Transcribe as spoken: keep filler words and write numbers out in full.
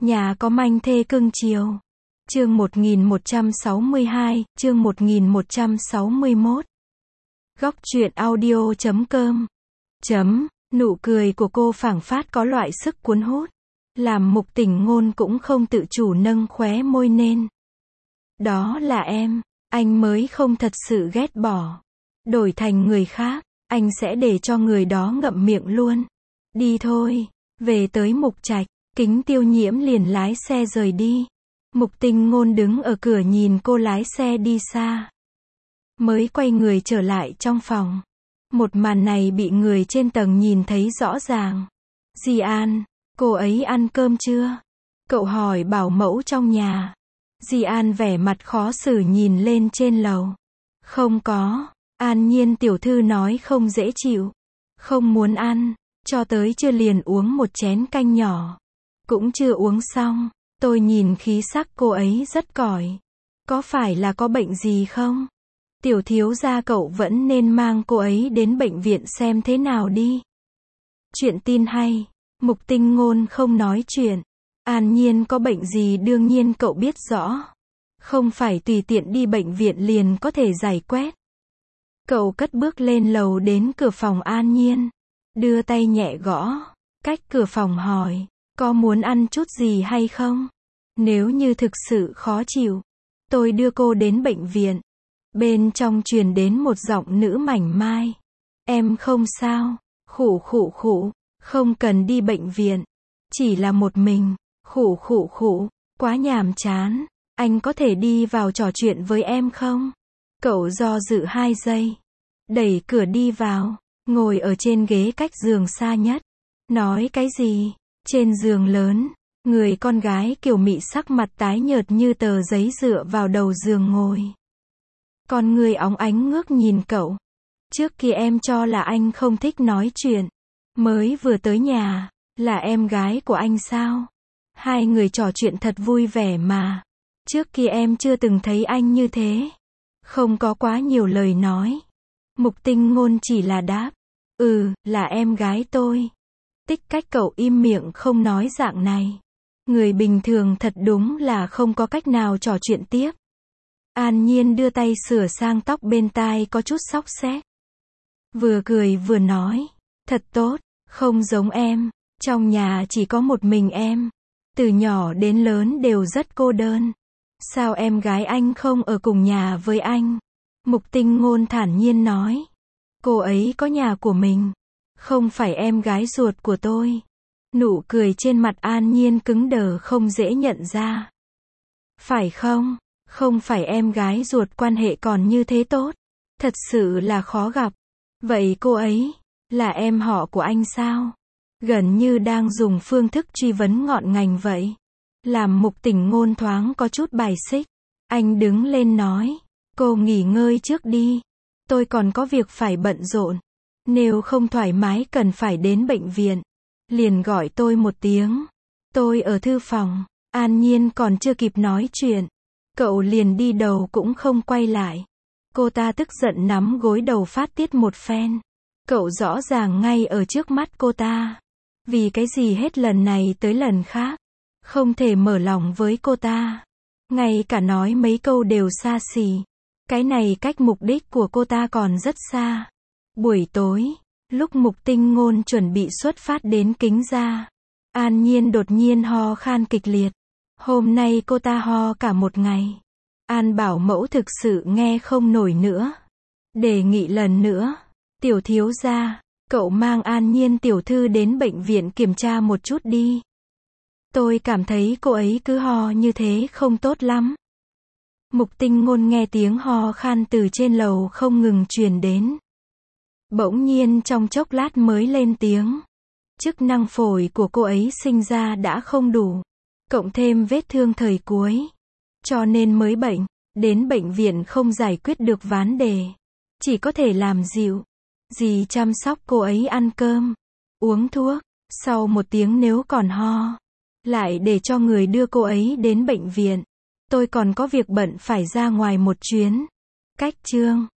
Nhà có manh thê cưng chiều. Chương một nghìn một trăm sáu mươi hai, chương một nghìn một trăm sáu mươi mốt. Góc truyện audio chấm com. Chấm, nụ cười của cô phảng phát có loại sức cuốn hút, làm Mục Tình Ngôn cũng không tự chủ nâng khóe môi lên. Đó là em, anh mới không thật sự ghét bỏ. Đổi thành người khác, anh sẽ để cho người đó ngậm miệng luôn. Đi thôi. Về tới Mục Trạch, Kính Tiêu Nhiễm liền lái xe rời đi. Mục Tình Ngôn đứng ở cửa nhìn cô lái xe đi xa. Mới quay người trở lại trong phòng. Một màn này bị người trên tầng nhìn thấy rõ ràng. Di An, cô ấy ăn cơm chưa? Cậu hỏi bảo mẫu trong nhà. Di An vẻ mặt khó xử nhìn lên trên lầu. Không có, An Nhiên tiểu thư nói không dễ chịu. Không muốn ăn, cho tới chưa liền uống một chén canh nhỏ. Cũng chưa uống xong, tôi nhìn khí sắc cô ấy rất còi. Có phải là có bệnh gì không? Tiểu thiếu gia cậu vẫn nên mang cô ấy đến bệnh viện xem thế nào đi. Chuyện tin hay, Mục Tình Ngôn không nói chuyện. An Nhiên có bệnh gì đương nhiên cậu biết rõ. Không phải tùy tiện đi bệnh viện liền có thể giải quyết. Cậu cất bước lên lầu đến cửa phòng An Nhiên. Đưa tay nhẹ gõ, cách cửa phòng hỏi, có muốn ăn chút gì hay không? Nếu như thực sự khó chịu, tôi đưa cô đến bệnh viện. Bên trong truyền đến một giọng nữ mảnh mai. Em không sao, khụ khụ khụ, không cần đi bệnh viện. Chỉ là một mình, khụ khụ khụ, quá nhàm chán. Anh có thể đi vào trò chuyện với em không? Cậu do dự hai giây. Đẩy cửa đi vào, ngồi ở trên ghế cách giường xa nhất. Nói cái gì? Trên giường lớn, người con gái kiều mị sắc mặt tái nhợt như tờ giấy dựa vào đầu giường ngồi. Con người óng ánh ngước nhìn cậu. Trước kia em cho là anh không thích nói chuyện. Mới vừa tới nhà, là em gái của anh sao? Hai người trò chuyện thật vui vẻ mà. Trước kia em chưa từng thấy anh như thế. Không có quá nhiều lời nói. Mục Tình Ngôn chỉ là đáp. Ừ, là em gái tôi. Tích cách cậu im miệng không nói dạng này. Người bình thường thật đúng là không có cách nào trò chuyện tiếp. An Nhiên đưa tay sửa sang tóc bên tai có chút xóc xéc. Vừa cười vừa nói. Thật tốt, không giống em. Trong nhà chỉ có một mình em. Từ nhỏ đến lớn đều rất cô đơn. Sao em gái anh không ở cùng nhà với anh? Mục Tình Ngôn thản nhiên nói. Cô ấy có nhà của mình. Không phải em gái ruột của tôi. Nụ cười trên mặt An Nhiên cứng đờ không dễ nhận ra. Phải không? Không phải em gái ruột quan hệ còn như thế tốt. Thật sự là khó gặp. Vậy cô ấy, là em họ của anh sao? Gần như đang dùng phương thức truy vấn ngọn ngành vậy. Làm Mục Tình Ngôn thoáng có chút bài xích. Anh đứng lên nói. Cô nghỉ ngơi trước đi. Tôi còn có việc phải bận rộn. Nếu không thoải mái cần phải đến bệnh viện. Liền gọi tôi một tiếng. Tôi ở thư phòng. An Nhiên còn chưa kịp nói chuyện. Cậu liền đi đầu cũng không quay lại. Cô ta tức giận nắm gối đầu phát tiết một phen. Cậu rõ ràng ngay ở trước mắt cô ta. Vì cái gì hết lần này tới lần khác. Không thể mở lòng với cô ta. Ngay cả nói mấy câu đều xa xỉ. Cái này cách mục đích của cô ta còn rất xa. Buổi tối, lúc Mục Tình Ngôn chuẩn bị xuất phát đến Kính Gia, An Nhiên đột nhiên ho khan kịch liệt. Hôm nay cô ta ho cả một ngày. An bảo mẫu thực sự nghe không nổi nữa. Đề nghị lần nữa. Tiểu thiếu gia, cậu mang An Nhiên tiểu thư đến bệnh viện kiểm tra một chút đi. Tôi cảm thấy cô ấy cứ ho như thế không tốt lắm. Mục Tình Ngôn nghe tiếng ho khan từ trên lầu không ngừng truyền đến. Bỗng nhiên trong chốc lát mới lên tiếng. Chức năng phổi của cô ấy sinh ra đã không đủ. Cộng thêm vết thương thời cuối. Cho nên mới bệnh. Đến bệnh viện không giải quyết được vấn đề. Chỉ có thể làm dịu. Dì chăm sóc cô ấy ăn cơm. Uống thuốc. Sau một tiếng nếu còn ho. Lại để cho người đưa cô ấy đến bệnh viện. Tôi còn có việc bận phải ra ngoài một chuyến. Cách chương.